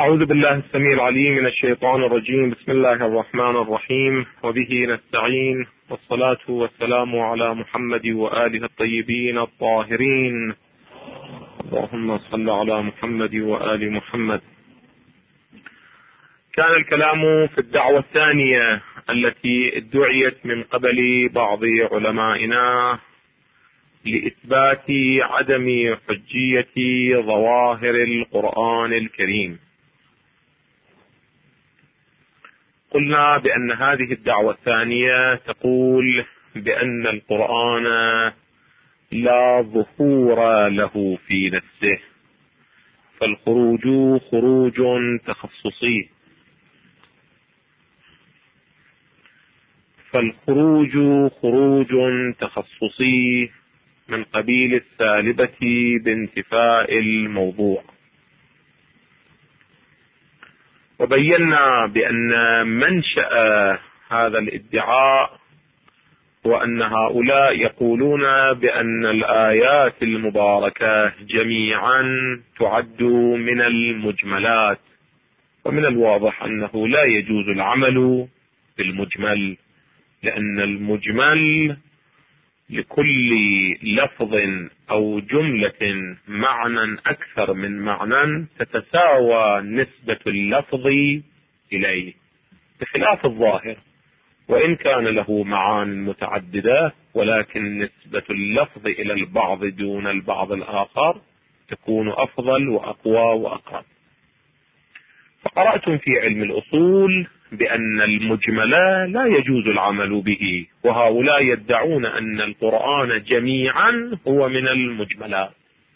أعوذ بالله السميع العليم من الشيطان الرجيم. بسم الله الرحمن الرحيم، وبه نستعين، والصلاة والسلام على محمد وآله الطيبين الطاهرين. اللهم صل على محمد وآل محمد. كان الكلام في الدعوة الثانية التي ادعيت من قبل بعض علمائنا لإثبات عدم حجية ظواهر القرآن الكريم. قلنا بأن هذه الدعوة الثانية تقول بأن القرآن لا ظهور له في نفسه، فالخروج خروج تخصصي، من قبيل السالبة بانتفاء الموضوع. وبينا بأن منشأ هذا الادعاء هو أن هؤلاء يقولون بأن الآيات المباركة جميعا تعد من المجملات، ومن الواضح أنه لا يجوز العمل بالمجمل، لأن المجمل لكل لفظ أو جملة معنى أكثر من معنى تتساوى نسبة اللفظ إليه، بخلاف الظاهر وإن كان له معان متعددة، ولكن نسبة اللفظ إلى البعض دون البعض الآخر تكون أفضل وأقوى وأقرب. فقرأتم في علم الأصول بأن المجمل لا يجوز العمل به، وهؤلاء يدعون أن القرآن جميعا هو من المجملات.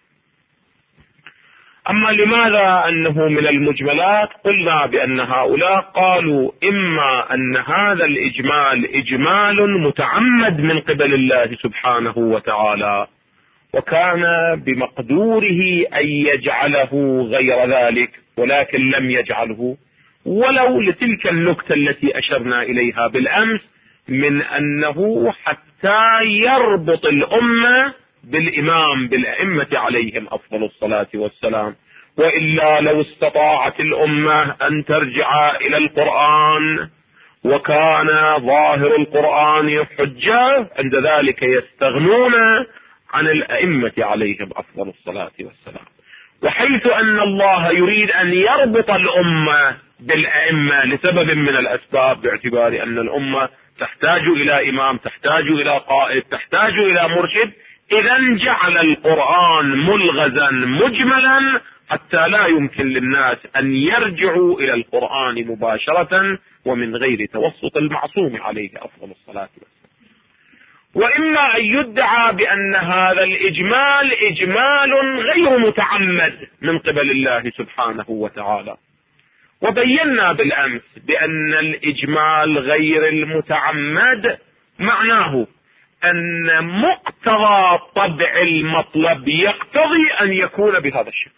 أما لماذا أنه من المجملات؟ قلنا بأن هؤلاء قالوا إما أن هذا الإجمال إجمال متعمد من قبل الله سبحانه وتعالى، وكان بمقدوره أن يجعله غير ذلك ولكن لم يجعله، ولو لتلك النكتة التي أشرنا إليها بالأمس من أنه حتى يربط الأمة بالإمام بالأئمة عليهم أفضل الصلاة والسلام، وإلا لو استطاعت الأمة أن ترجع إلى القرآن وكان ظاهر القرآن حجة، عند ذلك يستغنون عن الأئمة عليهم أفضل الصلاة والسلام. وحيث أن الله يريد أن يربط الأمة بالأئمة لسبب من الأسباب، باعتبار أن الأمة تحتاج إلى إمام، تحتاج إلى قائد، تحتاج إلى مرشد، إذا جعل القرآن ملغزا مجملا حتى لا يمكن للناس أن يرجعوا إلى القرآن مباشرة ومن غير توسط المعصوم عليه أفضل الصلاة والسلام. وإما أن يدعى بأن هذا الإجمال إجمال غير متعمد من قبل الله سبحانه وتعالى. وبينا بالأمس بأن الإجمال غير المتعمد معناه أن مقتضى طبع المطلب يقتضي أن يكون بهذا الشكل.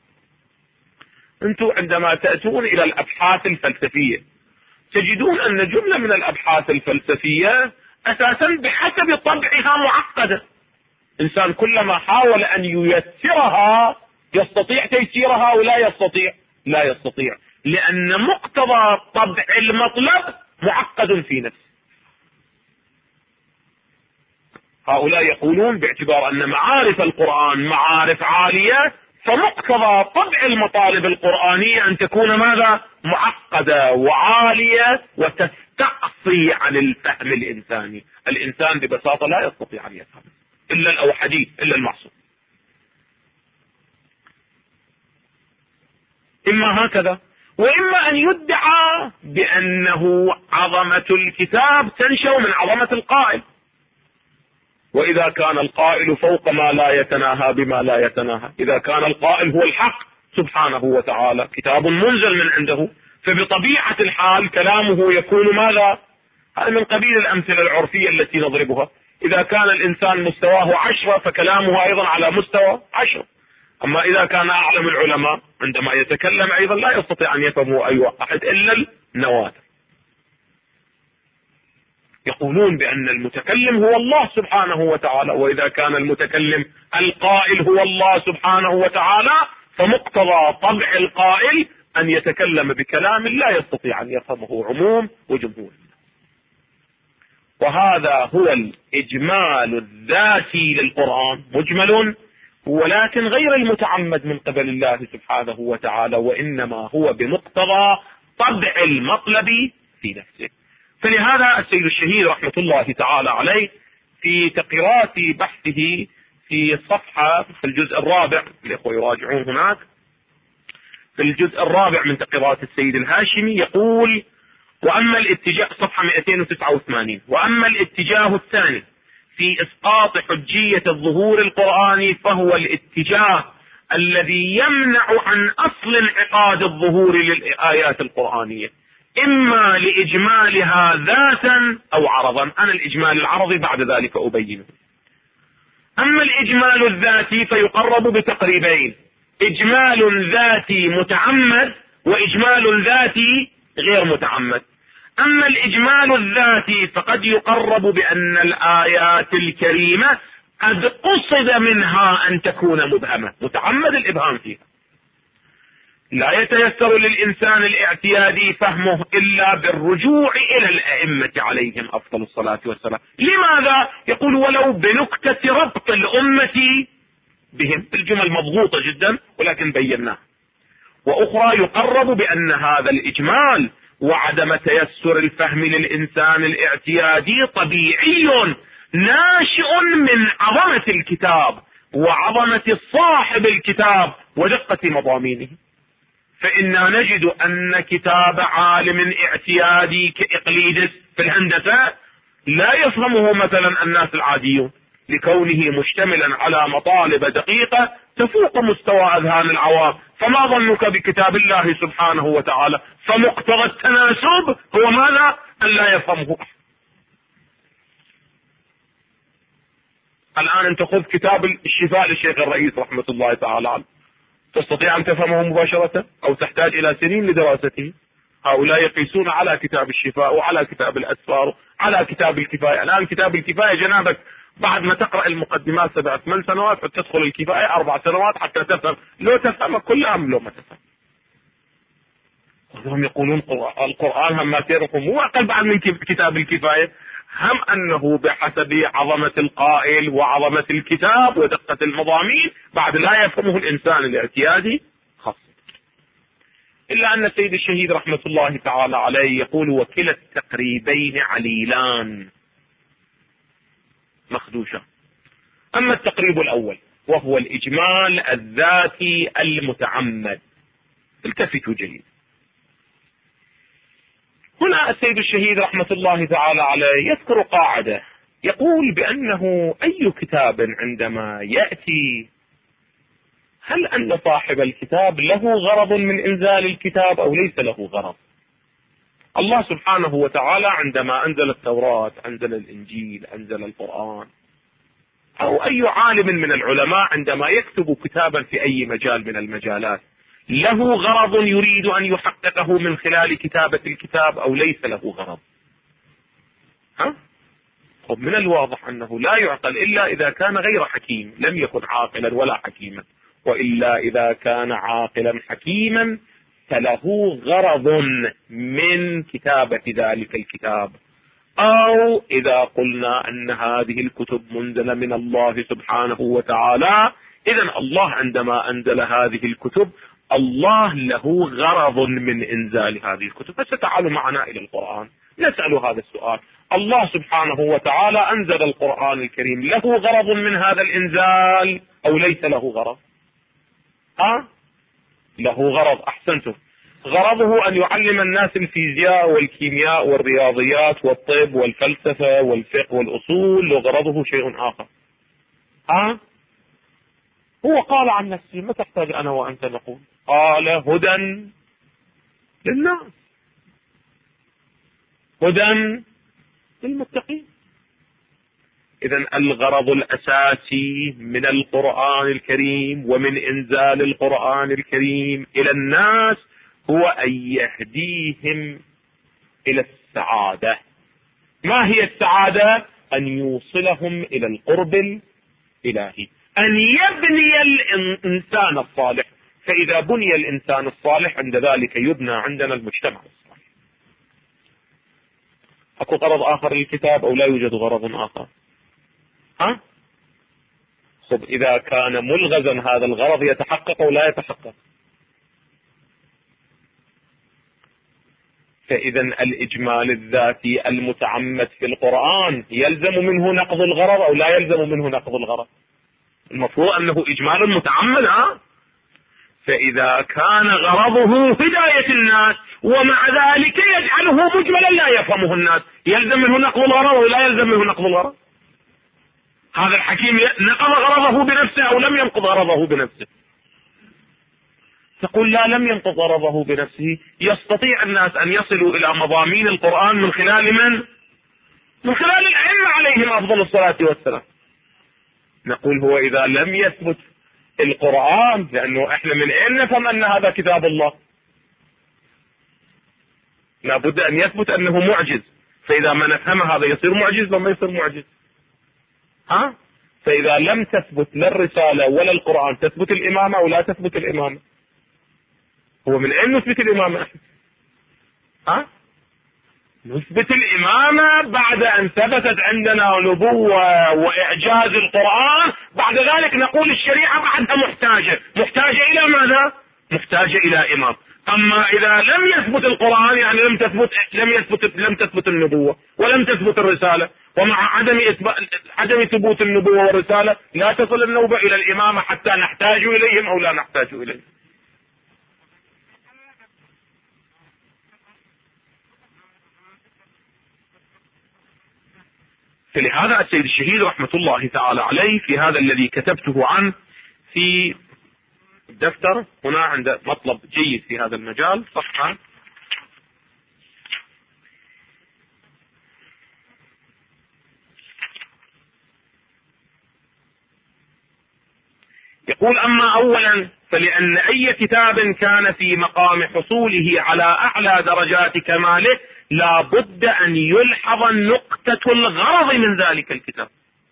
أنتم عندما تأتون إلى الأبحاث الفلسفية تجدون أن جملة من الأبحاث الفلسفية أساسا بحسب طبعها معقدة. إنسان كلما حاول أن ييسرها يستطيع تيسيرها ولا يستطيع، لا يستطيع، لأن مقتضى طبع المطلب معقد في نفسه. هؤلاء يقولون باعتبار أن معارف القرآن معارف عالية، فمقتضى طبع المطالب القرآنية أن تكون ماذا؟ معقدة وعالية وتستقصي عن الفهم الإنساني. الإنسان ببساطة لا يستطيع أن يفهم إلا الأوحدي، إلا المعصوم. إما هكذا، وإما أن يدعى بأنه عظمة الكتاب تنشأ من عظمة القائل، وإذا كان القائل فوق ما لا يتناهى بما لا يتناهى، إذا كان القائل هو الحق سبحانه وتعالى، كتاب منزل من عنده، فبطبيعة الحال كلامه يكون ماذا؟ هذا من قبيل الأمثلة العرفية التي نضربها. إذا كان الإنسان مستواه 10 فكلامه أيضا على مستوى 10. أما إذا كان أعلم العلماء عندما يتكلم أيضا لا يستطيع أن يفهمه أي أحد إلا النوادر. يقولون بأن المتكلم هو الله سبحانه وتعالى، وإذا كان المتكلم القائل هو الله سبحانه وتعالى فمقتضى طبع القائل أن يتكلم بكلام لا يستطيع أن يفهمه عموم وجمهور. وهذا هو الإجمال الذاتي للقرآن، مجمل ولكن غير المتعمد من قبل الله سبحانه وتعالى، وإنما هو بمقتضى طبع المطلب في نفسه. فلهذا السيد الشهيد رحمة الله تعالى عليه في تقريرات بحثه في الصفحة في الجزء الرابع، الإخوة يراجعون هناك في الجزء الرابع من تقريرات السيد الهاشمي، يقول: وأما الاتجاه، صفحة 289، وأما الاتجاه الثاني في إسقاط حجية الظهور القرآني فهو الاتجاه الذي يمنع عن أصل انعقاد الظهور للآيات القرآنية، إما لإجمالها ذاتا أو عرضا. أنا الإجمال العرضي بعد ذلك أبينه. أما الإجمال الذاتي فيقرب بتقريبين: إجمال ذاتي متعمد وإجمال ذاتي غير متعمد. أما الإجمال الذاتي فقد يقرب بأن الآيات الكريمة قد قصد منها أن تكون مبهمة، متعمد الإبهام فيها، لا يتيسر للإنسان الاعتيادي فهمه إلا بالرجوع إلى الأئمة عليهم أفضل الصلاة والسلام. لماذا؟ يقول: ولو بنكتة ربط الأمة بهم، الجمل مضغوطة جدا ولكن بيناها. وأخرى يقرب بأن هذا الإجمال وعدم تيسر الفهم للإنسان الاعتيادي طبيعي ناشئ من عظمة الكتاب وعظمة صاحب الكتاب ودقة مضامينه. فإنا نجد أن كتاب عالم اعتيادي كإقليدس في الهندسة لا يفهمه مثلا الناس العاديون، لكونه مشتملا على مطالب دقيقة تفوق مستوى أذهان العوام. فما ظنك بكتاب الله سبحانه وتعالى؟ فمقتضى التناسب هو ماذا؟ أن لا يفهمه. الآن أنت خذ كتاب الشفاء للشيخ الرئيس رحمة الله تعالى عنه، تستطيع أن تفهمه مباشرة أو تحتاج إلى سنين لدراسته؟ هؤلاء يقيسون على كتاب الشفاء وعلى كتاب الأسفار وعلى كتاب الكفاية. الآن كتاب الكفاية جنابك بعد ما تقرأ المقدمات 7-8 سنوات وتدخل الكفاية 4 سنوات حتى تفهم، لو تفهم كل أم لو ما تفهم. وهم يقولون القرآن هم ما تعرفهم مو أقل بعد من كتاب الكفاية، هم أنه بحسب عظمة القائل وعظمة الكتاب ودقة المضامين بعد لا يفهمه الإنسان الاعتيادي خاصة. إلا أن السيد الشهيد رحمة الله تعالى عليه يقول: وكلا التقريبين عليلان مخدوشة. أما التقريب الأول وهو الإجمال الذاتي المتعمد، التفتوا جيد. هنا السيد الشهيد رحمة الله تعالى عليه يذكر قاعدة، يقول بأنه أي كتاب عندما يأتي، هل أن صاحب الكتاب له غرض من إنزال الكتاب أو ليس له غرض؟ الله سبحانه وتعالى عندما أنزل التوراة، أنزل الإنجيل، أنزل القرآن، أو أي عالم من العلماء عندما يكتب كتابا في أي مجال من المجالات، له غرض يريد أن يحققه من خلال كتابة الكتاب أو ليس له غرض؟ من الواضح أنه لا يعقل إلا إذا كان غير حكيم، لم يكن عاقلا ولا حكيما، وإلا إذا كان عاقلا حكيما فله غرض من كتابة ذلك الكتاب. أو إذا قلنا أن هذه الكتب منزلة من الله سبحانه وتعالى، إذن الله عندما أنزل هذه الكتب الله له غرض من إنزال هذه الكتب. فستعالوا معنا إلى القرآن نسأل هذا السؤال: الله سبحانه وتعالى أنزل القرآن الكريم، له غرض من هذا الإنزال أو ليس له غرض؟ له غرض. أحسنتم. غرضه أن يعلم الناس الفيزياء والكيمياء والرياضيات والطب والفلسفة والفقه والأصول، وغرضه شيء آخر. هو قال عن نفسه، ما تحتاج أنا وأنت نقول، قال: هدى للناس، هدى للمتقين. إذن الغرض الأساسي من القرآن الكريم ومن إنزال القرآن الكريم إلى الناس هو أن يهديهم إلى السعادة. ما هي السعادة؟ أن يوصلهم إلى القرب الإلهي، أن يبني الإنسان الصالح. فإذا بني الإنسان الصالح عند ذلك يبنى عندنا المجتمع الصالح. أكو غرض آخر للكتاب أو لا يوجد غرض آخر؟ خب إذا كان ملغزا هذا الغرض يتحقق أو لا يتحقق؟ فإذا الإجمال الذاتي المتعمد في القرآن يلزم منه نقض الغرض أو لا يلزم منه نقض الغرض؟ المفروض أنه إجمال متعمد. فإذا كان غرضه هداية الناس ومع ذلك يجعله مجملا لا يفهمه الناس، يلزم منه نقض الغرض أو لا يلزم منه نقض الغرض؟ هذا الحكيم نقض غرضه بنفسه أو لم ينقض غرضه بنفسه؟ تقول لا، لم ينقض غرضه بنفسه. يستطيع الناس أن يصلوا إلى مضامين القرآن من خلال من؟ من خلال الأئمة عليهم أفضل الصلاة والسلام. نقول هو إذا لم يثبت القرآن، لأنه إحنا من أين نفهم أن هذا كتاب الله؟ لابد أن يثبت أنه معجز، فإذا ما نفهم هذا يصير معجز لما يصير معجز. فإذا لم تثبت لا الرسالة ولا القرآن، تثبت الإمامة أو لا تثبت الإمامة؟ هو من أين نثبت الإمامة؟ نثبت الإمامة بعد أن ثبتت عندنا نبوة وإعجاز القرآن، بعد ذلك نقول الشريعة بعدها محتاجة إلى ماذا؟ محتاجة إلى إمام. أما إذا لم يثبت القرآن يعني لم تثبت النبوة ولم تثبت الرسالة، ومع عدم ثبوت النبوة والرسالة لا تصل النوبة إلى الإمامة حتى نحتاج إليهم أو لا نحتاج إليهم. فلهذا السيد الشهيد رحمة الله تعالى عليه في هذا الذي كتبته عنه في الدفتر هنا عند مطلب جيد في هذا المجال صفحة يقول: أما أولا فلأن أي كتاب كان في مقام حصوله على أعلى درجات كماله لا بد أن يلحظ نقطة الغرض من ذلك الكتاب.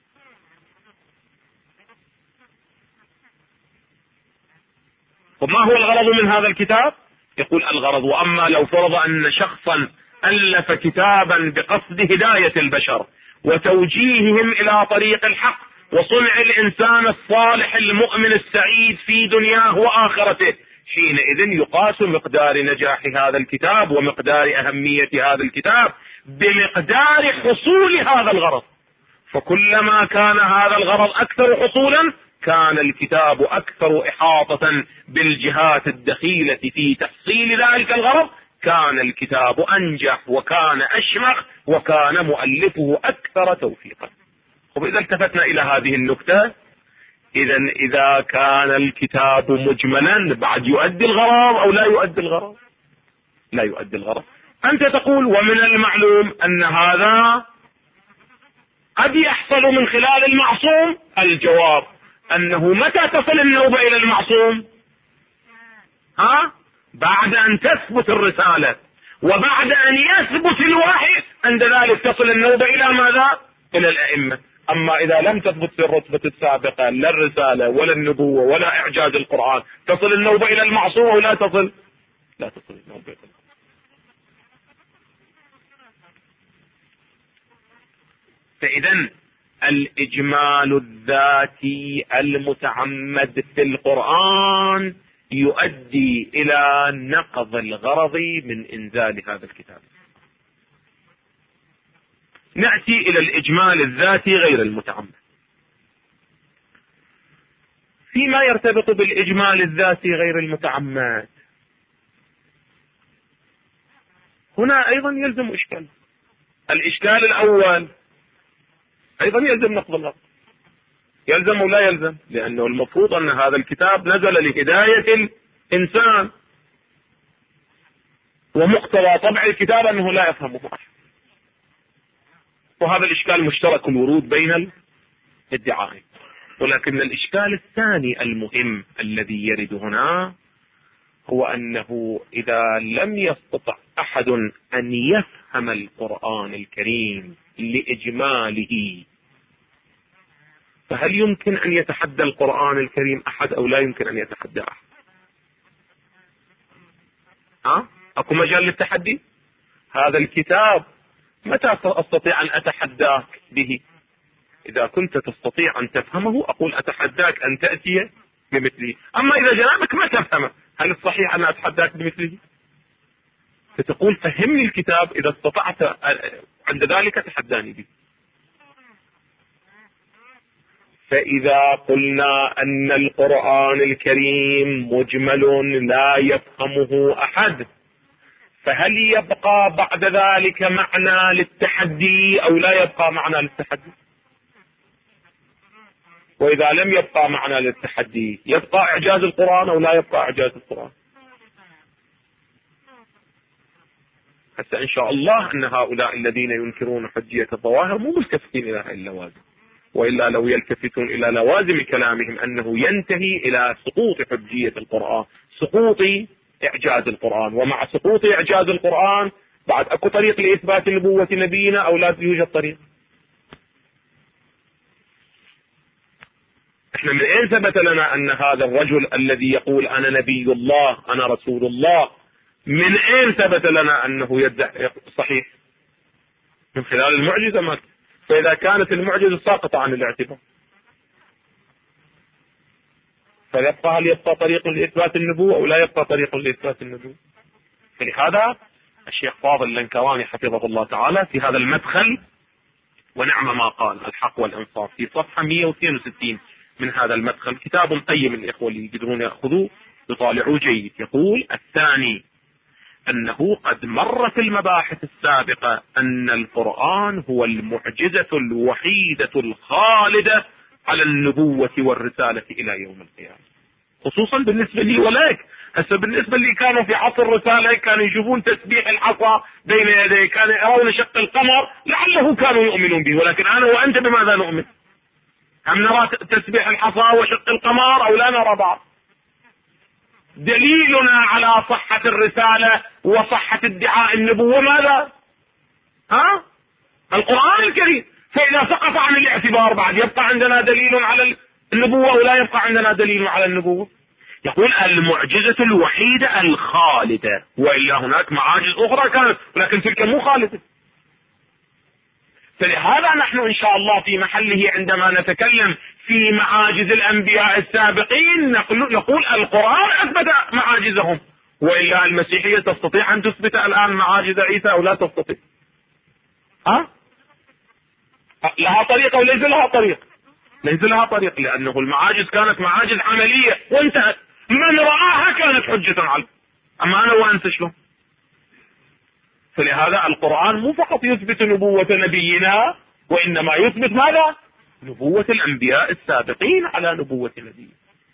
وما هو الغرض من هذا الكتاب؟ يقول الغرض: وأما لو فرض أن شخصا ألف كتابا بقصد هداية البشر وتوجيههم إلى طريق الحق وصنع الإنسان الصالح المؤمن السعيد في دنياه وآخرته، حينئذ يقاس مقدار نجاح هذا الكتاب ومقدار أهمية هذا الكتاب بمقدار حصول هذا الغرض. فكلما كان هذا الغرض أكثر حصولا كان الكتاب أكثر إحاطة بالجهات الدخيلة في تحصيل ذلك الغرض، كان الكتاب أنجح وكان أشمخ وكان مؤلفه أكثر توفيقا. وإذا التفتنا إلى هذه النكتة، إذا كان الكتاب مجملا بعد يؤدي الغرض أو لا يؤدي الغرض؟ لا يؤدي الغرض. أنت تقول ومن المعلوم أن هذا قد يحصل من خلال المعصوم. الجواب أنه متى تصل النوبة إلى المعصوم؟ بعد أن تثبت الرسالة وبعد أن يثبت الوحي، عند ذلك تصل النوبة إلى ماذا؟ إلى الأئمة. أما إذا لم تثبت في الرتبة السابقة لا الرسالة ولا النبوة ولا إعجاز القرآن، تصل النوبة إلى المعصوم أو لا تصل؟ لا تصل النوبة إلى المعصوم. فإذا الإجمال الذاتي المتعمد في القرآن يؤدي إلى نقض الغرض من إنزال هذا الكتاب. نأتي إلى الإجمال الذاتي غير المتعمد. فيما يرتبط بالإجمال الذاتي غير المتعمد هنا أيضا يلزم إشكال. الإشكال الأول أيضا يلزم نقض الغرض. يلزم ولا يلزم؟ لأنه المفروض أن هذا الكتاب نزل لهداية الإنسان، ومقتضى طبع الكتاب أنه لا يفهمه أحد. وهذا الإشكال مشترك الورود بين الادعاءين. ولكن الإشكال الثاني المهم الذي يرد هنا هو أنه إذا لم يستطع أحد أن يفهم القرآن الكريم لإجماله، فهل يمكن أن يتحدى القرآن الكريم أحد أو لا يمكن أن يتحدى أحد؟ اكو مجال للتحدي؟ هذا الكتاب متى استطيع ان اتحداك به؟ اذا كنت تستطيع ان تفهمه اقول اتحداك ان تأتي بمثله. اما اذا جنابك ما تفهمه، هل الصحيح ان اتحداك بمثله؟ فتقول فهمني الكتاب، اذا استطعت عند ذلك تحداني به. فإذا قلنا أن القرآن الكريم مجمل لا يفهمه أحد، فهل يبقى بعد ذلك معنى للتحدي أو لا يبقى معنى للتحدي؟ وإذا لم يبقى معنى للتحدي يبقى إعجاز القرآن أو لا يبقى إعجاز القرآن؟ حتى إن شاء الله أن هؤلاء الذين ينكرون حجية الظواهر مو ملتفتين إلى هذه اللوازم، وإلا لو يلتفتون إلى لوازم كلامهم أنه ينتهي إلى سقوط حجية القرآن، سقوط إعجاز القرآن. ومع سقوط إعجاز القرآن بعد أكو طريق لإثبات نبوة نبينا أو لا يوجد طريق؟ احنا من اين ثبت لنا ان هذا الرجل الذي يقول انا نبي الله انا رسول الله، من اين ثبت لنا انه يدعي صحيح؟ من خلال المعجزة ما. فاذا كانت المعجزة ساقطة عن الاعتبار فيبقى، هل يبقى طريق لاثبات النبوة او لا يبقى طريق لاثبات النبوة؟ فلهذا الشيخ فاضل اللنكواني حفظه الله تعالى في هذا المدخل ونعم ما قال الحق والانصاف في صفحة 162 من هذا المدخل، كتاب قيم الإخوة اللي يقدرون يأخذوه يطالعوه جيد، يقول الثاني أنه قد مر في المباحث السابقة أن القرآن هو المعجزة الوحيدة الخالدة على النبوة والرسالة إلى يوم القيامة، خصوصا بالنسبة لي ولك. هسه بالنسبة اللي كانوا في عصر الرسالة كانوا يشوفون تسبيح الحصى بين يديه، كانوا يرون شق القمر لعله كانوا يؤمنون به، ولكن أنا وأنت بماذا نؤمن؟ هم نرى تسبيح الحصى وشق القمر أو لا نرى بعض؟ دليلنا على صحة الرسالة وصحة ادعاء النبوة ماذا؟ القرآن الكريم. فإذا سقط عن الاعتبار بعد يبقى عندنا دليل على النبوة أو لا يبقى عندنا دليل على النبوة؟ يقول المعجزة الوحيدة الخالدة، وإلا هناك معاجز أخرى كانت ولكن تلك مو خالدة. فلهذا نحن إن شاء الله في محله عندما نتكلم في معاجز الأنبياء السابقين نقول القرآن أثبت معاجزهم، وإلا المسيحية تستطيع أن تثبت الآن معاجز عيسى أو لا تستطيع؟ لها طريق أو ليس لها طريق؟ ليس لها طريق، لأنه المعاجز كانت معاجز عملية وانتهت، من رآها كانت حجة عليه، أما أنا وأنت شلون؟ فلهذا القرآن مو فقط يثبت نبوة نبينا، وإنما يثبت ماذا؟ نبوة الأنبياء السابقين على نبوة نبينا.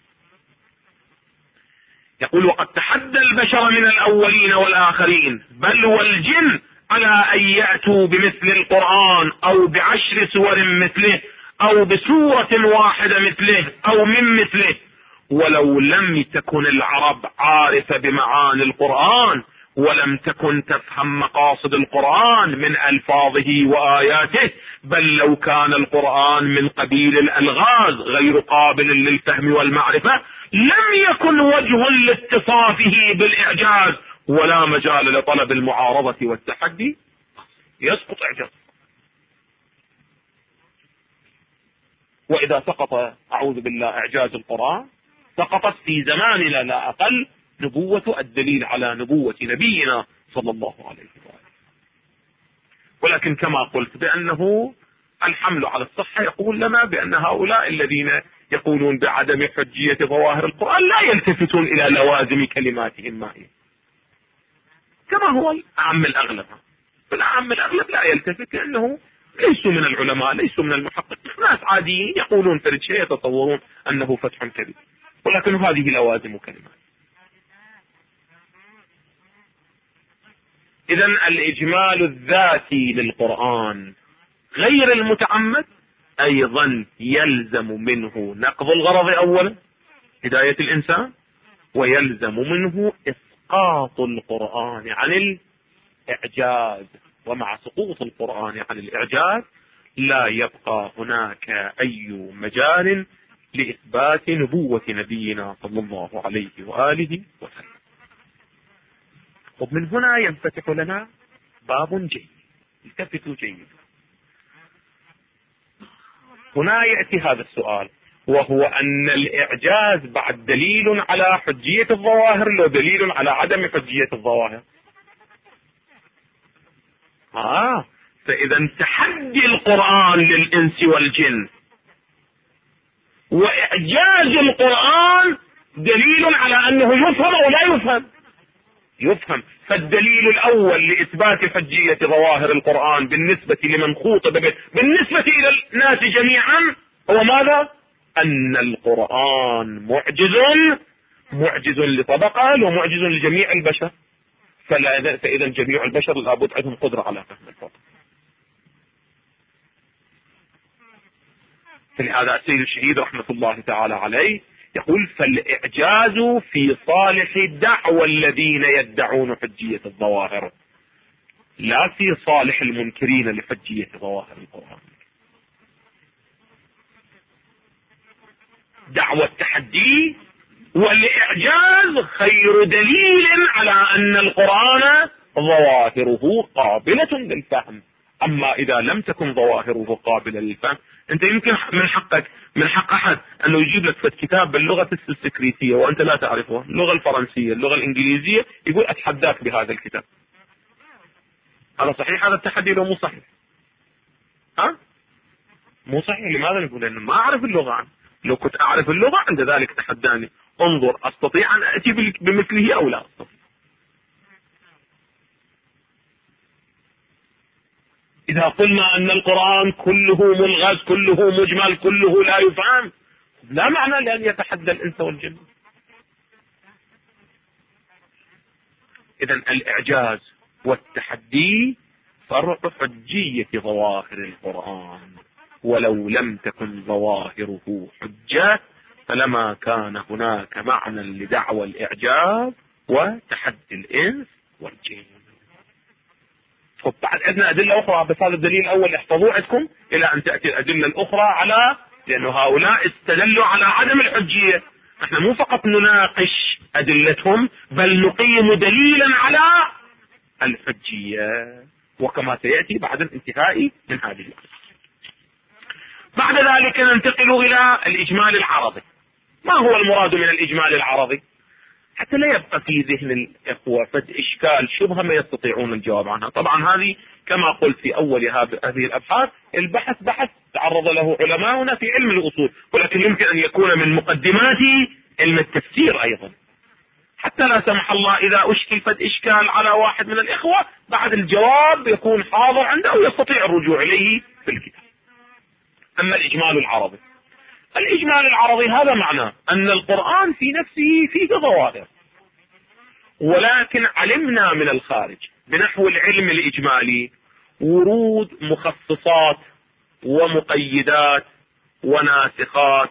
يقول وقد تحدى البشر من الأولين والآخرين بل والجن على أن يأتوا بمثل القرآن أو ب10 سور مثله أو بسورة واحدة مثله أو من مثله، ولو لم تكن العرب عارفة بمعاني القرآن ولم تكن تفهم مقاصد القرآن من ألفاظه وآياته، بل لو كان القرآن من قبيل الألغاز غير قابل للفهم والمعرفة لم يكن وجه لاتصافه بالإعجاز ولا مجال لطلب المعارضة والتحدي، يسقط إعجاز. وإذا سقط أعوذ بالله إعجاز القرآن سقطت في زماننا لا أقل نبوة الدليل على نبوة نبينا صلى الله عليه وسلم. ولكن كما قلت بأنه الحمل على الصحة يقول لنا بأن هؤلاء الذين يقولون بعدم حجية ظواهر القرآن لا يلتفتون إلى لوازم كلماتهم ما هي، كما هو العام الأغلب. فالعام الأغلب لا يلتفت لأنه ليسوا من العلماء ليسوا من المحققين، ناس عاديين يقولون فرد شيء يتصورون أنه فتح كبير، ولكن هذه لوازم كلمات. إذن الإجمال الذاتي للقرآن غير المتعمد أيضا يلزم منه نقض الغرض أولا هداية الإنسان، ويلزم منه إسقاط القرآن عن الإعجاز، ومع سقوط القرآن عن الإعجاز لا يبقى هناك أي مجال لإثبات نبوة نبينا صلى الله عليه وآله وسلم. ومن هنا ينفتح لنا باب جيد. التفتوا جيدا. هنا يأتي هذا السؤال، وهو أن الإعجاز بعد دليل على حجية الظواهر لو دليل على عدم حجية الظواهر؟ فإذا تحدي القرآن للإنس والجن وإعجاز القرآن دليل على أنه يفهم أو لا يفهم. يفهم. فالدليل الأول لإثبات حجية ظواهر القرآن بالنسبة لمن خوطب به بالنسبة إلى الناس جميعا هو ماذا؟ أن القرآن معجز لطبقة ومعجز لجميع البشر. فإذا جميع البشر لابد عندهم قدرة على فهم القرآن. فلهذا السيد الشهيد رحمة الله تعالى عليه يقول: فالإعجاز في صالح دعوى الذين يدعون حجية الظواهر، لا في صالح المنكرين لحجية ظواهر القرآن. دعوى التحدي والإعجاز خير دليل على أن القرآن ظواهره قابلة للفهم. أما إذا لم تكن ظواهره قابلة للفهم، أنت يمكن من حق أحد أنه يجيب لك كتاب باللغة السكريتية وأنت لا تعرفها، اللغة الفرنسية، اللغة الإنجليزية، يقول أتحداك بهذا الكتاب. هذا صحيح؟ هذا التحدي لو مو صحيح؟ مو صحيح. لماذا نقول؟ لأنه ما أعرف اللغة عنه. لو كنت أعرف اللغة عند ذلك تحداني، انظر أستطيع أن أتي بمثله أو لا أستطيع. إذا قلنا أن القرآن كله ملغز، كله مجمل، كله لا يفهم، لا معنى لأن يتحدى الإنس والجن. إذن الإعجاز والتحدي فرع حجية ظواهر القرآن، ولو لم تكن ظواهره حجة فلما كان هناك معنى لدعوى الإعجاز وتحدي الإنس والجن. بعد عندنا أدلة أخرى، بس هذا الدليل الأول احفظوه عندكم إلى أن تأتي الأدلة الأخرى، لأنه هؤلاء استدلوا على عدم الحجية. نحن مو فقط نناقش أدلتهم، بل نقيم دليلا على الحجية، وكما سيأتي بعد الانتهاء من هذه الآية. بعد ذلك ننتقل إلى الإجمال العرضي. ما هو المراد من الإجمال العرضي؟ حتى لا يبقى في ذهن الإخوة فد إشكال شبهة ما يستطيعون الجواب عنها. طبعا هذه كما قلت في أول هذه الأبحاث، البحث بحث تعرض له علماؤنا في علم الأصول، ولكن يمكن أن يكون من مقدمات علم التفسير أيضا، حتى لا سمح الله إذا أشكل فد إشكال على واحد من الإخوة بعد الجواب يكون حاضر عنده ويستطيع الرجوع إليه في الكتاب. أما الإجمال العرضي، الإجمال العرضي هذا معناه أن القرآن في نفسه فيه ظواهر، ولكن علمنا من الخارج بنحو العلم الإجمالي ورود مخصصات ومقيدات وناسخات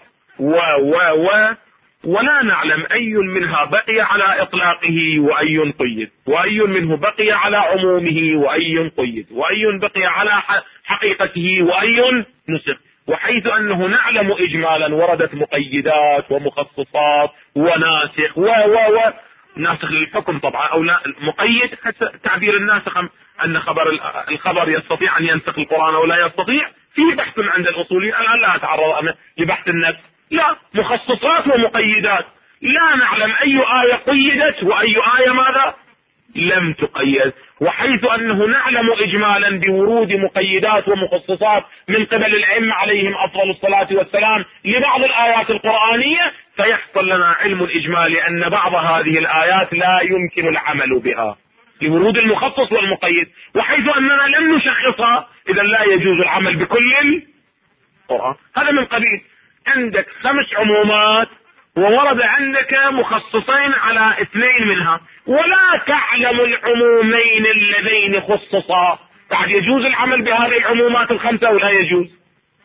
ولا نعلم أي منها بقي على إطلاقه وأي قيد، وأي منه بقي على عمومه وأي قيد، وأي بقي على حقيقته وأي نسخ. وحيث أنه نعلم إجمالا وردت مقيدات ومخصصات وناسخ ناسخ للحكم طبعا أو لا مقيد، تعبير الناسخ أن الخبر يستطيع أن ينسخ القرآن أو لا يستطيع، فيه بحث عند الأصوليين. الآن لا أتعرض لبحث النفس، لا، مخصصات ومقيدات، لا نعلم أي آية قيدت وأي آية ماذا لم تقيد. وحيث أنه نعلم إجمالا بورود مقيدات ومخصصات من قبل الأئمة عليهم أفضل الصلاة والسلام لبعض الآيات القرآنية، فيحصل لنا علم الإجمال أن بعض هذه الآيات لا يمكن العمل بها لورود المخصص والمقيد. وحيث أننا لم نشخصها إذا لا يجوز العمل بكل القرآن. هذا من قبيل عندك 5 عمومات وورد عندك مخصصين على 2 منها، ولا تعلم العمومين اللذين خصصا، بعد يجوز العمل بهذه العمومات ال5 أو لا يجوز؟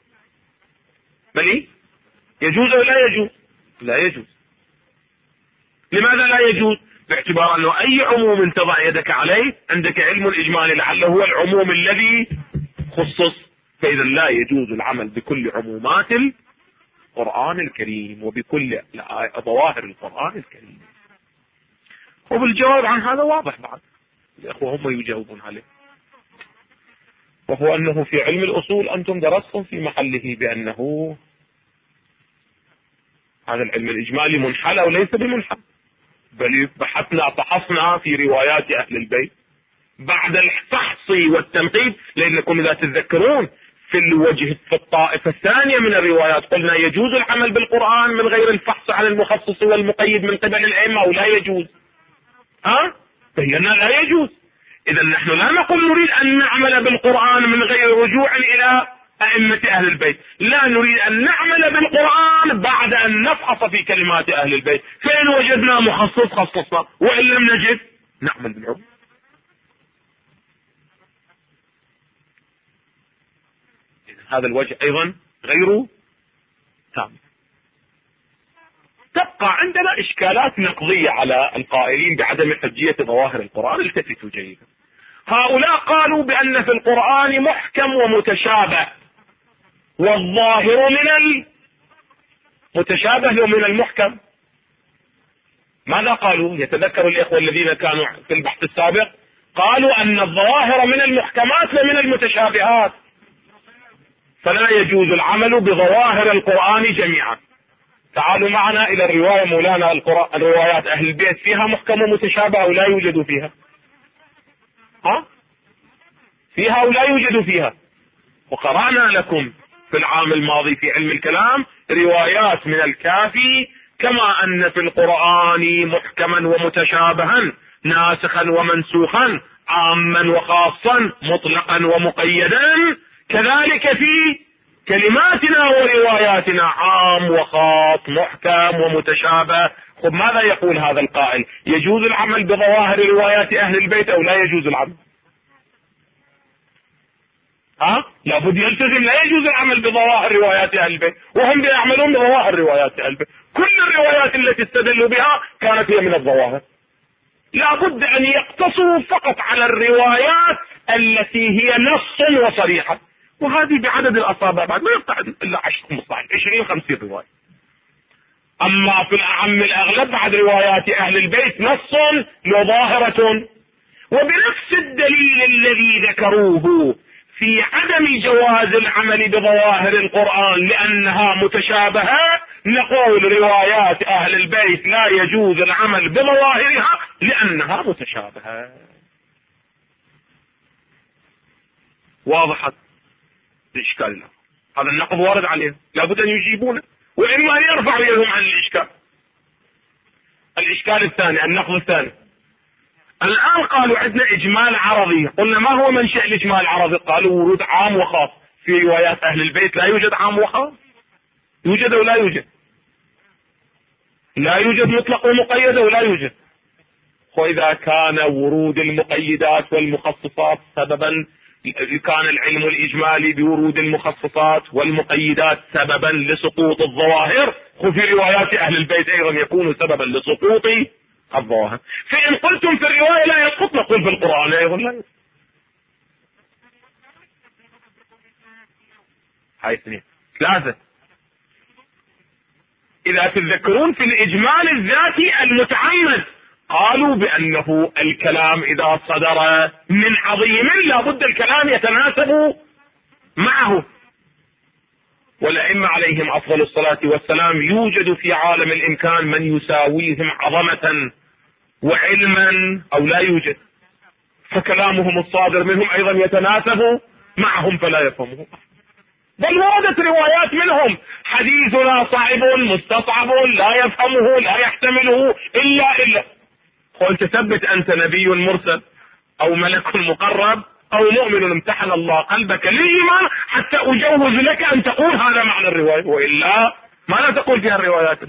بلي يجوز أو لا يجوز؟ لا يجوز. لماذا لا يجوز؟ باعتبار أنه أي عموم تضع يدك عليه عندك علم الإجمال لعله هو العموم الذي خصص، فإذا لا يجوز العمل بكل عمومات القرآن الكريم وبكل ظواهر القرآن الكريم. وبالجواب عن هذا واضح بعد الأخوة هم يجاوبون عليه، وهو أنه في علم الأصول أنتم درستم في محله بأنه هذا العلم الإجمالي منحل أو ليس بمنحل، بل فحصنا في روايات أهل البيت بعد الفحص والتنقيب، لأنكم إذا تتذكرون في الطائفة الثانية من الروايات قلنا يجوز العمل بالقرآن من غير الفحص عن المخصص والمقيد من قبل الأئمة أو لا يجوز. بينا لا يجوز. إذا نحن لا نقول نريد أن نعمل بالقرآن من غير رجوع إلى أئمة أهل البيت، لا، نريد أن نعمل بالقرآن بعد أن نفحص في كلمات أهل البيت، فإن وجدنا مخصص خصصنا، وإن لم نجد نعمل بالعرف. هذا الوجه أيضا غير تام. تبقى عندنا إشكالات نقضية على القائلين بعدم حجية ظواهر القرآن. التفتوا جيدا. هؤلاء قالوا بأن في القرآن محكم ومتشابه، والظاهر من المتشابه ومن المحكم. ماذا قالوا؟ يتذكر الإخوة الذين كانوا في البحث السابق، قالوا أن الظواهر من المحكمات ومن المتشابهات، فلا يجوز العمل بظواهر القرآن جميعا. تعالوا معنا إلى الرواية مولانا، الروايات أهل البيت فيها محكم ومتشابه أو لا يوجد فيها؟ فيها أو لا يوجد فيها؟ وقرأنا لكم في العام الماضي في علم الكلام روايات من الكافي كما أن في القرآن محكما ومتشابها، ناسخا ومنسوخا، عاما وخاصا، مطلقا ومقيدا، كذلك في كلماتنا ورواياتنا عام وخاص، محكم ومتشابه. خب ماذا يقول هذا القائل؟ يجوز العمل بظواهر روايات أهل البيت أو لا يجوز العمل؟ لابد يلتزم لا يجوز العمل بظواهر روايات أهل البيت، وهم يعملون بظواهر روايات أهل البيت. كل الروايات التي استدلوا بها كانت هي من الظواهر. لابد أن يقتصروا فقط على الروايات التي هي نص وصريحة، وهذه بعدد الأصابع بعد ما يقطع إلا 10 15 20 50 رواية. أما في الأعم الأغلب بعد روايات أهل البيت نص وظاهرة. وبنفس الدليل الذي ذكروه في عدم جواز العمل بظواهر القرآن لأنها متشابهة، نقول روايات أهل البيت لا يجوز العمل بظواهرها لأنها متشابهة. واضحة الإشكال. هذا النقض وارد عليهم، لابد أن يجيبونه، وإما أن يرفعوا يدهم عن الإشكال. الإشكال الثاني، النقض الثاني، الآن قالوا عندنا إجمال عرضي. قلنا ما هو منشأ الإجمال العرضي؟ قالوا ورود عام وخاص. في روايات أهل البيت لا يوجد عام وخاص؟ يوجد أو لا يوجد؟ لا يوجد مطلق ومقيد أو لا يوجد؟ وإذا كان ورود المقيدات والمخصصات سببا، كان العلم الإجمالي بورود المخصصات والمقيدات سببا لسقوط الظواهر، وفي روايات أهل البيت أيضا يكون سببا لسقوط الظواهر. فإن قلتم في الرواية لا يسقط، نقول في القرآن أيضا لا يسقط. هاي اثنين. ثلاثة، إذا تتذكرون في الإجمال الذاتي المتعمد قالوا بأنه الكلام إذا صدر من عظيم لابد الكلام يتناسب معه، والأئمة عليهم أفضل الصلاة والسلام يوجد في عالم الإمكان من يساويهم عظمة وعلما أو لا يوجد، فكلامهم الصادر منهم أيضا يتناسب معهم فلا يفهمه. بل وردت روايات منهم حديثنا صعب مستصعب لا يفهمه لا يحتمله إلا قلت ثبت أنت نبي مرسل أو ملك مقرب أو مؤمن امتحن الله قلبك للإيمان حتى أجوز لك أن تقول هذا معنى الرواية، وإلا ما لا تقول فيها الروايات.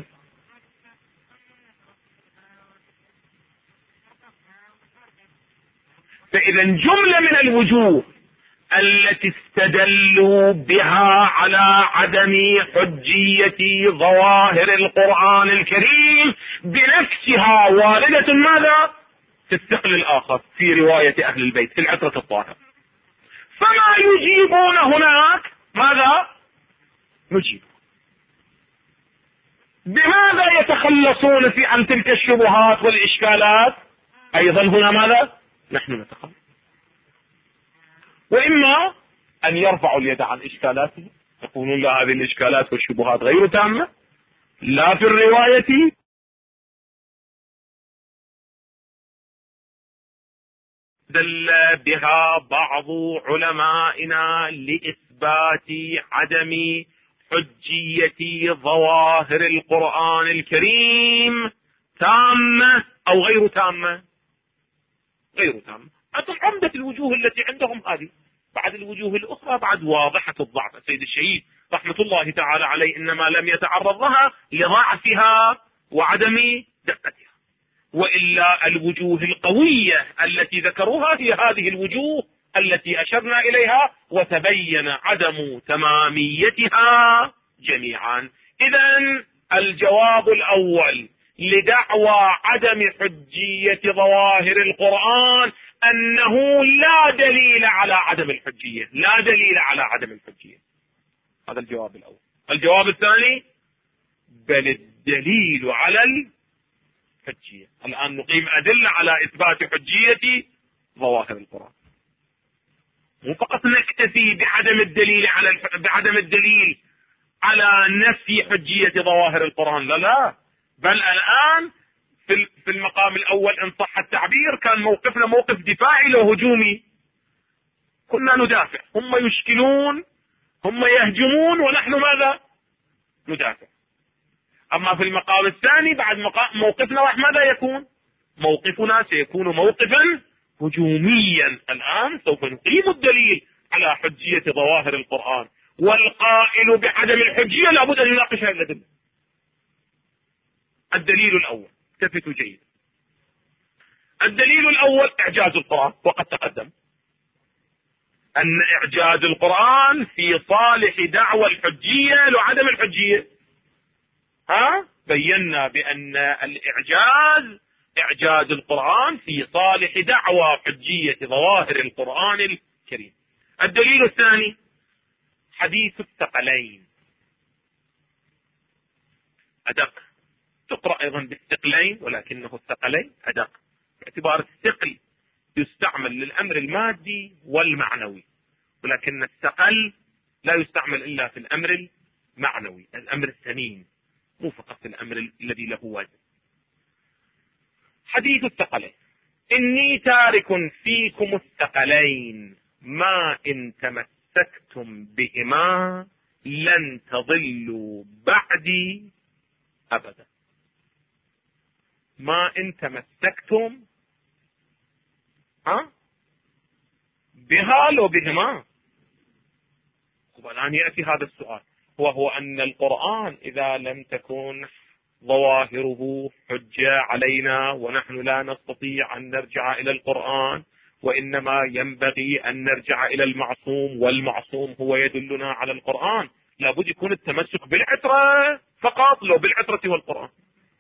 فإذا جملة من الوجوه التي استدلوا بها على عدم حجية ظواهر القرآن الكريم بنفسها واردة ماذا؟ في الثقل الآخر في رواية أهل البيت في العترة الطاهرة. فما يجيبون هناك ماذا؟ نجيب. بماذا يتخلصون عن تلك الشبهات والإشكالات؟ أيضا هنا ماذا؟ نحن نتخلف. وإما أن يرفعوا اليد عن إشكالاتهم، يقولون لا، هذه الإشكالات والشبهات غير تامة، لا في الرواية دل بها بعض علمائنا لإثبات عدم حجية ظواهر القرآن الكريم تامة أو غير تامة. غير تامة. عمدة الوجوه التي عندهم هذه، بعد الوجوه الأخرى بعد واضحة الضعف. السيد الشهيد رحمة الله تعالى عليه إنما لم يتعرض لها لضعفها وعدم دقتها، وإلا الوجوه القوية التي ذكروها هي هذه الوجوه التي أشرنا إليها وتبين عدم تماميتها جميعا. إذن الجواب الأول لدعوى عدم حجية ظواهر القرآن أنه لا دليل على عدم الحجية، لا دليل على عدم الحجية. هذا الجواب الأول. الجواب الثاني: بل الدليل على الحجية. الآن نقيم أدلة على إثبات حجية ظواهر القرآن، مو فقط نكتفي بعدم الدليل على نفي حجية ظواهر القرآن، لا لا، بل الآن في المقام الأول إن صح التعبير كان موقفنا موقف دفاعي لا هجومي، كنا ندافع، هم يشكلون، هم يهجمون، ونحن ماذا؟ ندافع. أما في المقام الثاني بعد موقفنا راح ماذا يكون؟ موقفنا سيكون موقفا هجوميا. الآن سوف نقيم الدليل على حجية ظواهر القرآن، والقائل بعدم الحجية لابد أن يناقش هذه الأدلة. الدليل الأول، التفتوا جيدا، الدليل الأول إعجاز القرآن، وقد تقدم أن إعجاز القرآن في صالح دعوى الحجية لعدم الحجية. بينا بأن إعجاز القرآن في صالح دعوى حجية ظواهر القرآن الكريم. الدليل الثاني حديث الثقلين، أدق، تقرأ أيضا بالثقلين ولكنه الثقلين أدق، باعتبار الثقل يستعمل للأمر المادي والمعنوي، ولكن الثقل لا يستعمل إلا في الأمر المعنوي، الأمر الثمين، مو فقط في الأمر الذي له وزن. حديث الثقلين: إني تارك فيكم الثقلين ما إن تمسكتم بهما لن تضلوا بعدي أبدا. ما إن تمسكتم بها لو بهما. والآن يأتي هذا السؤال، وهو أن القرآن إذا لم تكن ظواهره حجة علينا ونحن لا نستطيع أن نرجع إلى القرآن، وإنما ينبغي أن نرجع إلى المعصوم، والمعصوم هو يدلنا على القرآن، لابد يكون التمسك بالعترة فقط، لو بالعترة والقرآن.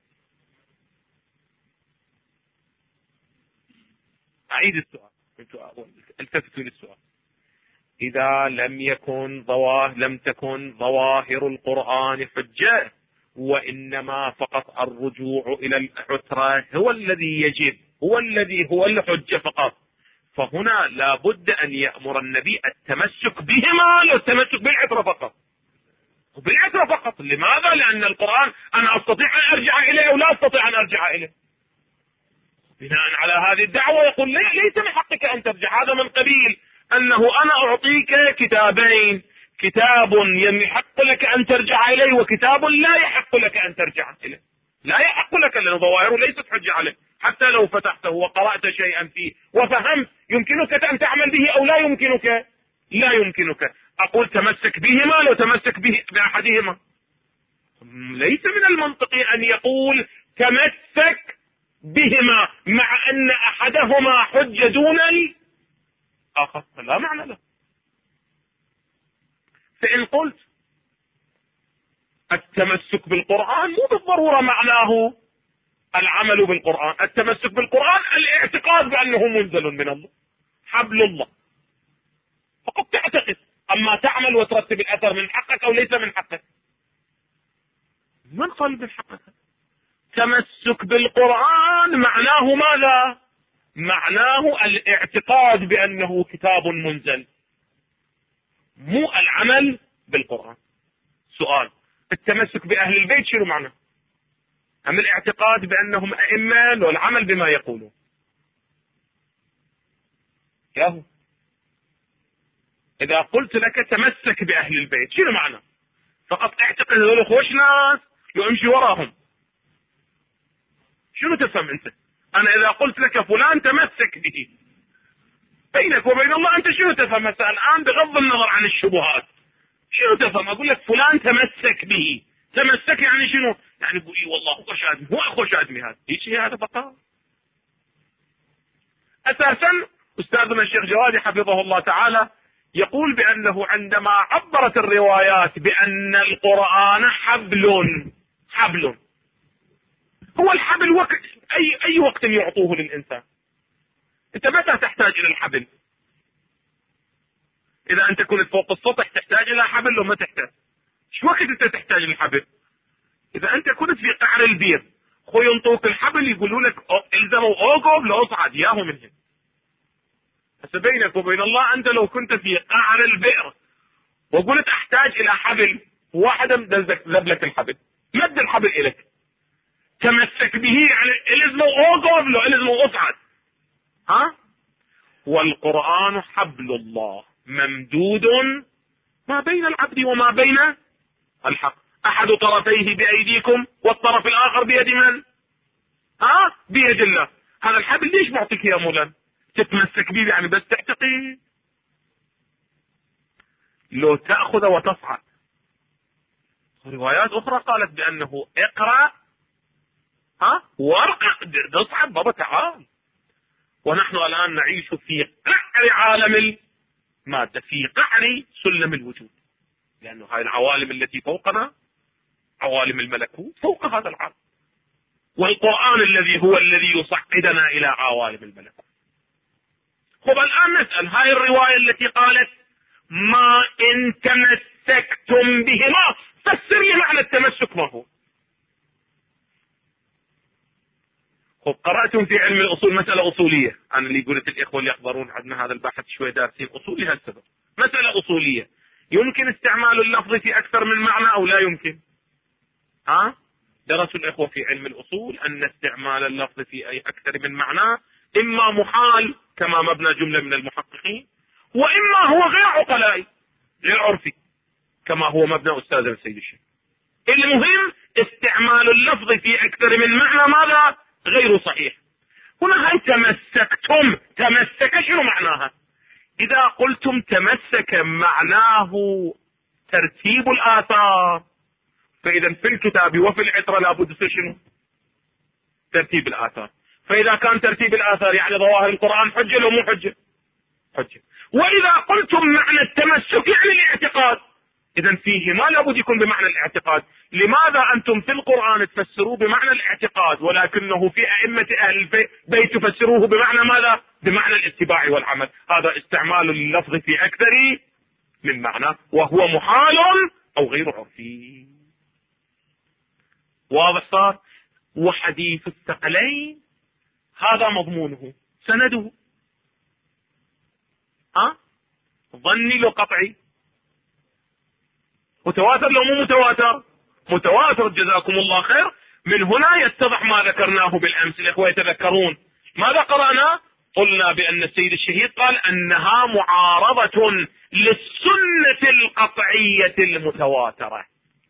أعيد السؤال، التفتوا للسؤال. إذا لم تكن ظواهر القرآن حجة، وإنما فقط الرجوع إلى العترة هو الذي يجب، هو الحجة فقط، فهنا لابد أن يأمر النبي التمسك بهما، لا التمسك بالعترة فقط. بالعترة فقط. لماذا؟ لأن القرآن أنا أستطيع أن أرجع إليه أو لا أستطيع أن أرجع إليه. بناء على هذه الدعوة يقول ليس من حقك أن ترجع. هذا من قبيل أنه أنا أعطيك كتابين، كتاب يحق لك أن ترجع إليه، وكتاب لا يحق لك أن ترجع إليه. لا يحق لك لأن ظواهره ليست حجة عليه، حتى لو فتحته وقرأت شيئا فيه وفهمت يمكنك أن تعمل به أو لا يمكنك. لا يمكنك. أقول تمسك بهما، لو تمسك بأحدهما. ليس من المنطقي أن يقول تمسك بهما مع أن أحدهما حجة دون الآخر، لا معنى له. فإن قلت التمسك بالقرآن مو بالضرورة معناه العمل بالقرآن، التمسك بالقرآن الاعتقاد بأنه منزل من الله، حبل الله، فقط تعتقد. أما تعمل وترتب الأثر من حقك أو ليس من حقك، من قال من حقك؟ تمسك بالقرآن معناه ماذا؟ معناه الاعتقاد بأنه كتاب منزل، مو العمل بالقرآن. سؤال: التمسك بأهل البيت شنو معنى؟ أم الاعتقاد بأنهم أئمة والعمل بما يقولون؟ ياهو، إذا قلت لك تمسك بأهل البيت شنو معنى؟ فقط اعتقد هذول خوش ناس وامشي وراهم. شنو تفهم أنت؟ أنا إذا قلت لك فلان تمسك به، بينك وبين الله أنت شنو تفهم مثلا الآن بغض النظر عن الشبهات؟ شنو تفهم؟ أقول لك فلان تمسك به، تمسك يعني شنو؟ يعني يقول إيه والله هو خوش آدمي، هو خوش آدمي هذا، هيك هذا فقط. أساسا أستاذنا الشيخ جوادي حفظه الله تعالى يقول بأنه عندما عبرت الروايات بأن القرآن حبل، هو الحبل وقت أي وقت يعطوه للإنسان. أنت متى تحتاج إلى الحبل؟ إذا أنت كنت فوق السطح تحتاج إلى حبل لو ما تحتاج؟ شو وقت أنت تحتاج للحبل؟ إذا أنت كنت في قعر البير خو ينطوك الحبل يقولوا لك الزموا أوقف لأصعد ياهو من هنا. هسه بينك وبين الله أنت لو كنت في قعر البئر وقلت أحتاج إلى حبل، واحد ذب لك الحبل، مد الحبل إليك، تمسك به يعني الزموا أوقف لو الزموا أصعد. ها؟ والقرآن حبل الله ممدود ما بين العبد وما بين الحق، أحد طرفيه بأيديكم والطرف الآخر بيد من؟ بيد الله. هذا الحبل ليش معطيك يا مولانا؟ تتمسك به يعني بس تعتقد؟ لو تأخذ وتصعد. روايات أخرى قالت بأنه اقرأ وارقع، تصعد بابا تعال. ونحن الآن نعيش في قعر عالم المادة، في قعر سلم الوجود، لأنه هاي العوالم التي فوقنا عوالم الملكوت فوق هذا العالم، والقرآن هو الذي يصعدنا إلى عوالم الملكوت. خب الآن نسأل هاي الرواية التي قالت ما إن تمسكتم بهما، فسر لي معنى التمسك ما هو. خب قرأتم في علم الأصول مسألة أصولية، أنا اللي قلت الإخوة اللي يحضرون عندنا هذا البحث شوي دارسين أصول لهالسبب، مسألة أصولية يمكن استعمال اللفظ في أكثر من معنى أو لا يمكن؟ درسوا الإخوة في علم الأصول أن استعمال اللفظ في أي أكثر من معنى إما محال كما مبنى جملة من المحققين، وإما هو غير عقلائي غير عرفي كما هو مبنى أستاذ السيد الشيخ. المهم استعمال اللفظ في أكثر من معنى ماذا؟ غير صحيح. هنا هل تمسكتم، تمسك شنو معناها؟ إذا قلتم تمسك معناه ترتيب الآثار، فإذا في الكتاب وفي العترة لابد يصير شنو؟ ترتيب الآثار. فإذا كان ترتيب الآثار يعني ظواهر القرآن حجة لو مو حجة؟ حجة. وإذا قلتم معنى التمسك يعني الاعتقاد، إذا فيه ما لابد يكون بمعنى الاعتقاد. لماذا أنتم في القرآن تفسروه بمعنى الاعتقاد ولكنه في أئمة أهل البيت تفسروه بمعنى ماذا؟ بمعنى الاتباع والعمل. هذا استعمال اللفظ في أكثر من معنى وهو محال أو غير عرفي. واضح صار؟ وحديث الثقلين هذا مضمونه سنده ظني لو قطعي، متواتر لو مو متواتر؟ متواتر جزاكم الله خير. من هنا يتضح ما ذكرناه بالأمس. الإخوة يتذكرون ماذا قرأنا؟ قلنا بأن السيد الشهيد قال أنها معارضة للسنة القطعية المتواترة.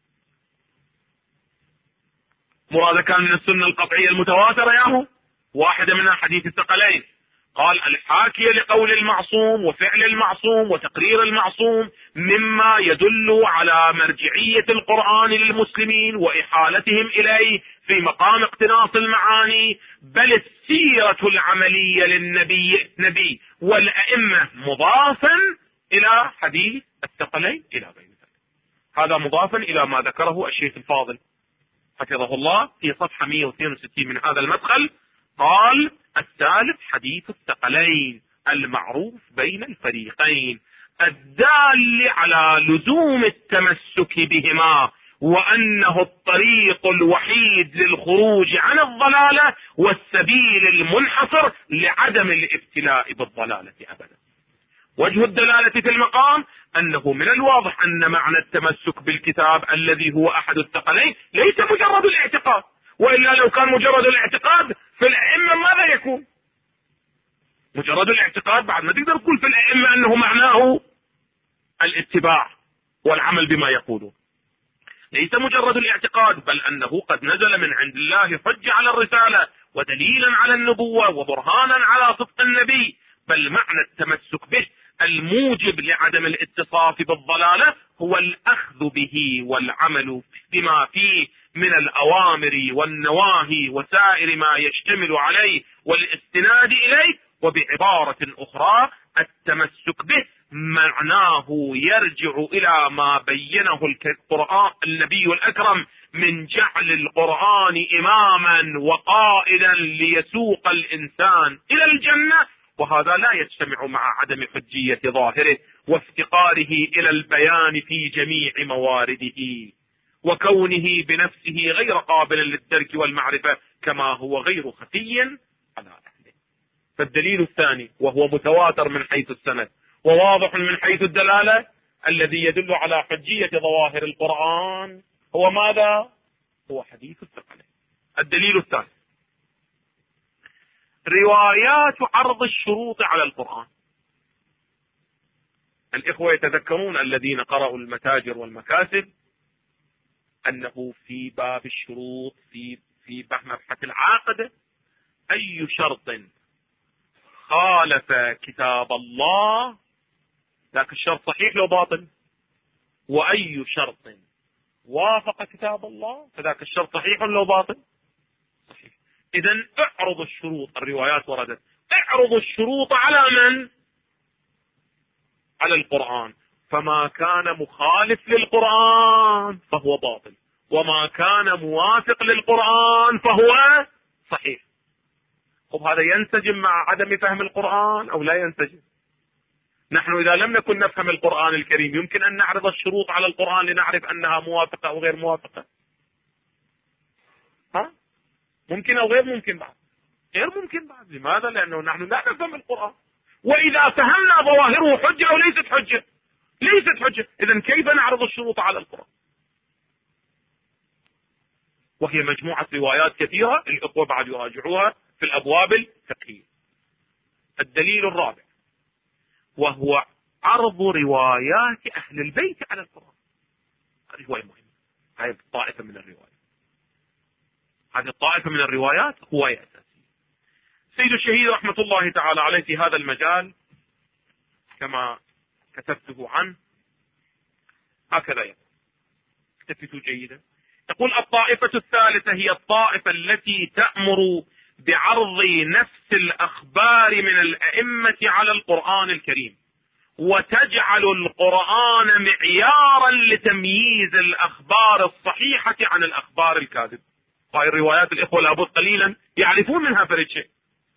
مراد كان من السنة القطعية المتواترة ياهو واحدة منها حديث الثقلين، قال الحاكية لقول المعصوم وفعل المعصوم وتقرير المعصوم مما يدل على مرجعية القرآن للمسلمين وإحالتهم إليه في مقام اقتناص المعاني، بل السيرة العملية للنبي والأئمة مضافا إلى حديث الثقلين إلى غير ذلك. هذا مضافا إلى ما ذكره الشيخ الفاضل حفظه الله في صفحة 162 من هذا المدخل. قال الثالث حديث الثقلين المعروف بين الفريقين الدال على لزوم التمسك بهما وأنه الطريق الوحيد للخروج عن الضلالة والسبيل المنحصر لعدم الابتلاء بالضلالة أبدا. وجه الدلالة في المقام أنه من الواضح أن معنى التمسك بالكتاب الذي هو أحد الثقلين ليس مجرد الاعتقاد، وإلا لو كان مجرد الاعتقاد في الأئمة ماذا يكون؟ مجرد الاعتقاد بعد ما تقدر تقول في الأئمة أنه معناه الاتباع والعمل بما يقولون. ليس مجرد الاعتقاد، بل أنه قد نزل من عند الله حجة على الرسالة ودليلا على النبوة وبرهانا على صدق النبي. بل معنى التمسك به الموجب لعدم الاتصاف بالضلالة هو الأخذ به والعمل بما فيه من الأوامر والنواهي وسائر ما يشتمل عليه والاستناد إليه. وبعبارة أخرى التمسك به معناه يرجع إلى ما بينه القرآن النبي الأكرم من جعل القرآن إماما وقائدا ليسوق الإنسان إلى الجنة، وهذا لا يجتمع مع عدم حجية ظاهره وافتقاره إلى البيان في جميع موارده، وكونه بنفسه غير قابل للدرك والمعرفة كما هو غير خفي على أهله. فالدليل الثاني وهو متواتر من حيث السند وواضح من حيث الدلالة الذي يدل على حجية ظواهر القرآن هو ماذا؟ هو حديث الثقلين. الدليل الثاني روايات عرض الشروط على القرآن. الإخوة يتذكرون الذين قرأوا المتاجر والمكاسب أنه في باب الشروط في مبحث العقد أي شرط خالف كتاب الله ذاك الشرط صحيح لو باطل، وأي شرط وافق كتاب الله فذاك الشرط صحيح لو باطل صحيح. إذن اعرض الشروط، الروايات وردت اعرض الشروط على من؟ على القرآن، فما كان مخالف للقرآن فهو باطل، وما كان موافق للقرآن فهو صحيح. طب هذا ينسجم مع عدم فهم القرآن أو لا ينسجم؟ نحن إذا لم نكن نفهم القرآن الكريم يمكن أن نعرض الشروط على القرآن لنعرف أنها موافقة أو غير موافقة؟ ممكن أو غير ممكن بعد؟ غير ممكن بعد. لماذا؟ لأنه نحن لا نفهم القرآن، وإذا فهمنا ظواهره حجة أو ليست حجة؟ ليست حجة. إذن كيف نعرض الشروط على القرآن؟ وهي مجموعة روايات كثيرة الإخوة بعد يراجعوها في الأبواب الفقهية. الدليل الرابع وهو عرض روايات أهل البيت على القرآن. هذه رواية مهمة، هذه طائفة من الروايات، هذه الطائفة من الروايات رواية أساسية. سيد الشهيد رحمة الله تعالى عليه في هذا المجال كما كتبته عنه هكذا يقول، اكتفوا جيدا، يقول الطائفة الثالثة هي الطائفة التي تأمر بعرض نفس الأخبار من الأئمة على القرآن الكريم، وتجعل القرآن معيارا لتمييز الأخبار الصحيحة عن الأخبار الكاذبة. هاي الروايات الإخوة لابد قليلا يعرفون منها فرد شيء،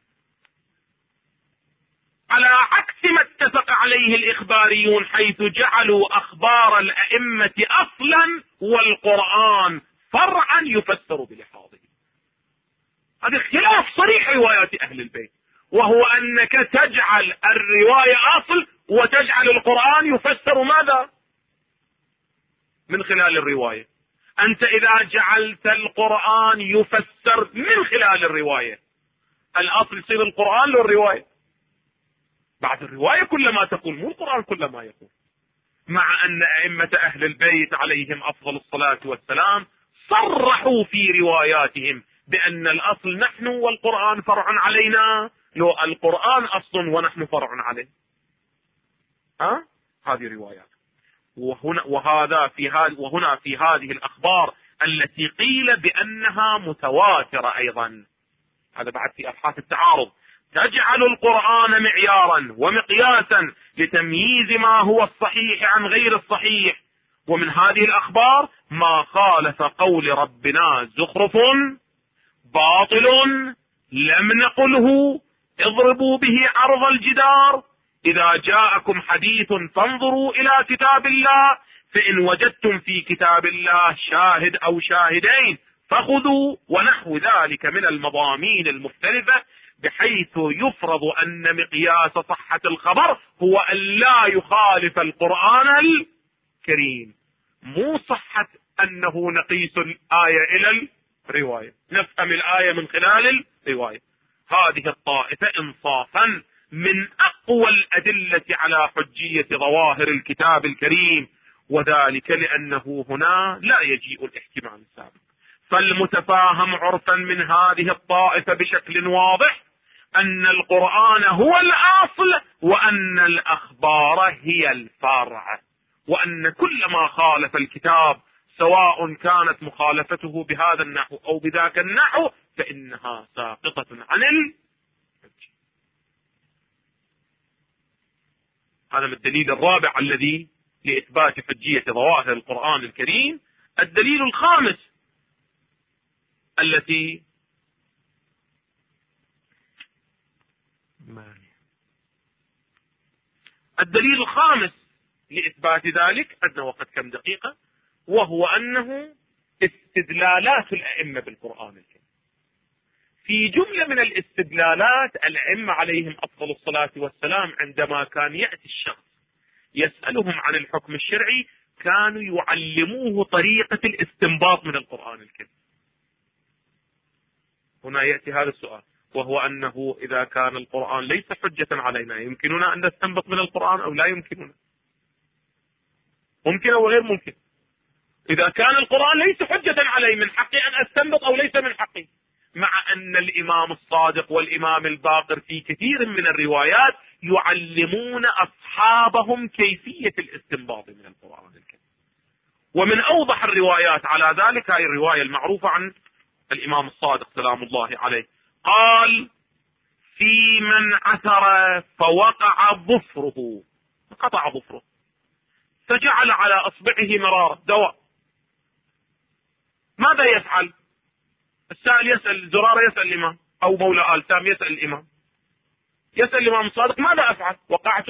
على عكس ما اتفق عليه الإخباريون حيث جعلوا أخبار الأئمة أصلا والقرآن فرعا يفسر بلحاظه. هذا خلاف صريح روايات أهل البيت، وهو أنك تجعل الرواية أصل وتجعل القرآن يفسر ماذا؟ من خلال الرواية. أنت إذا جعلت القرآن يفسر من خلال الرواية الأصل يصير القرآن له الرواية، بعد الرواية كلما تقول مو القرآن كلما يقول، مع أن أئمة أهل البيت عليهم أفضل الصلاة والسلام صرحوا في رواياتهم بأن الأصل نحن والقرآن فرع علينا، لو القرآن أصل ونحن فرع عليه. هذه روايات. وهنا في هذه الأخبار التي قيل بأنها متواترة أيضا، هذا بعد في أبحاث التعارض، تجعل القرآن معيارا ومقياسا لتمييز ما هو الصحيح عن غير الصحيح. ومن هذه الأخبار ما خالف قول ربنا زخرف باطل لم نقله اضربوا به عرض الجدار، إذا جاءكم حديث فانظروا إلى كتاب الله فإن وجدتم في كتاب الله شاهد أو شاهدين فخذوا، ونحو ذلك من المضامين المختلفة، بحيث يفرض أن مقياس صحة الخبر هو أن لا يخالف القرآن الكريم، مو صحة أنه نقيس الآية إلى الرواية، نفهم الآية من خلال الرواية. هذه الطائفة إنصافا من أقوى الأدلة على حجية ظواهر الكتاب الكريم، وذلك لأنه هنا لا يجيء الاحتمال السابق. فالمتفاهم عرفا من هذه الطائفة بشكل واضح أن القرآن هو الأصل، وأن الأخبار هي الفرع، وأن كل ما خالف الكتاب سواء كانت مخالفته بهذا النحو أو بذاك النحو فإنها ساقطة عن الحجة. هذا من الدليل الرابع الذي لإثبات حجية ظواهر القرآن الكريم. الدليل الخامس لإثبات ذلك أنه وقت كم دقيقة، وهو أنه استدلالات الأئمة بالقرآن الكريم. في جملة من الاستدلالات الأئمة عليهم أفضل الصلاة والسلام عندما كان يأتي الشخص يسألهم عن الحكم الشرعي كانوا يعلموه طريقة الاستنباط من القرآن الكريم. هنا يأتي هذا السؤال، وهو أنه إذا كان القرآن ليس حجة علينا يمكننا أن نستنبط من القرآن أو لا يمكننا؟ ممكن أو غير ممكن؟ إذا كان القرآن ليس حجة علي من حقي أن أستنبط أو ليس من حقي؟ مع أن الإمام الصادق والإمام الباقر في كثير من الروايات يعلمون أصحابهم كيفية الاستنباط من القرآن الكريم. ومن أوضح الروايات على ذلك هي الرواية المعروفة عن الإمام الصادق سلام الله عليه، قال: في من عثر فوقع ظفره، قطع ظفره، فجعل على أصبعه مرارة دواء، ماذا يفعل؟ السائل يسأل، زرارة يسأل الإمام، أو مولى آل سام يسأل الإمام، يسأل الإمام الصادق: ماذا أفعل؟ وقعت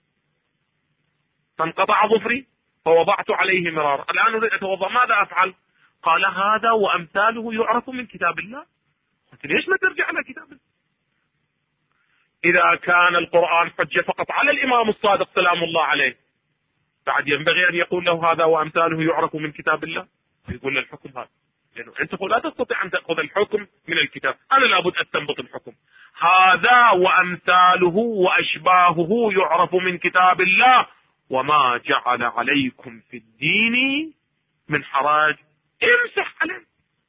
فانقطع ظفري فوضعت عليه مرارة، الآن أريد أتوضأ، ماذا أفعل؟ قال: هذا وأمثاله يعرف من كتاب الله. قلت: ليش ما ترجع إلى كتاب الله؟ إذا كان القرآن حجة فقط على الإمام الصادق سلام الله عليه، بعد ينبغي أن يقول له هذا وأمثاله يعرف من كتاب الله، يقول له الحكم هذا، لأنه أنت لا تستطيع أن تأخذ الحكم من الكتاب، أنا لابد أستنبط الحكم. هذا وأمثاله وأشباهه يعرف من كتاب الله، وما جعل عليكم في الدين من حرج، امسح عليه.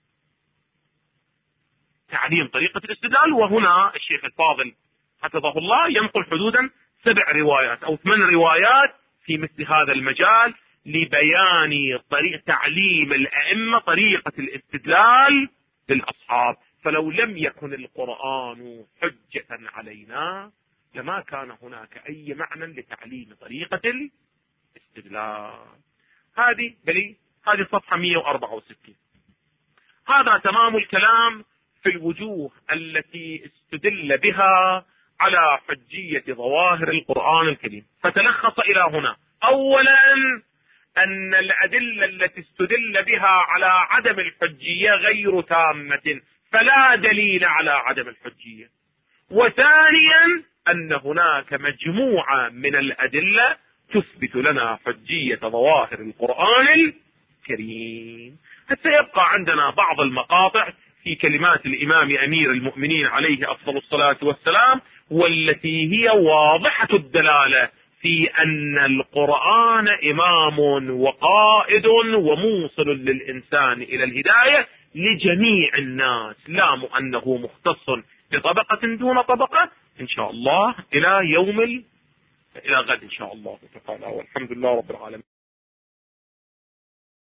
تعليم طريقة الاستدلال. وهنا الشيخ الفاضل حفظه الله ينقل حدودا 7 روايات أو 8 روايات في مثل هذا المجال لبيان تعليم الأئمة طريقة الاستدلال للأصحاب. فلو لم يكن القرآن حجة علينا لما كان هناك أي معنى لتعليم طريقة الاستدلال. هذه صفحة 164. هذا تمام الكلام في الوجوه التي استدل بها على حجية ظواهر القرآن الكريم. فتلخص إلى هنا: أولا أن الأدلة التي استدل بها على عدم الحجية غير تامة، فلا دليل على عدم الحجية. وثانيا أن هناك مجموعة من الأدلة تثبت لنا حجية ظواهر القرآن الكريم. حتى يبقى عندنا بعض المقاطع في كلمات الإمام أمير المؤمنين عليه أفضل الصلاة والسلام، والتي هي واضحة الدلالة في أن القرآن إمام وقائد وموصل للإنسان إلى الهداية لجميع الناس، لا أنه مختص بطبقة دون طبقة. إن شاء الله إلى غد إن شاء الله تعالى، والحمد لله رب العالمين.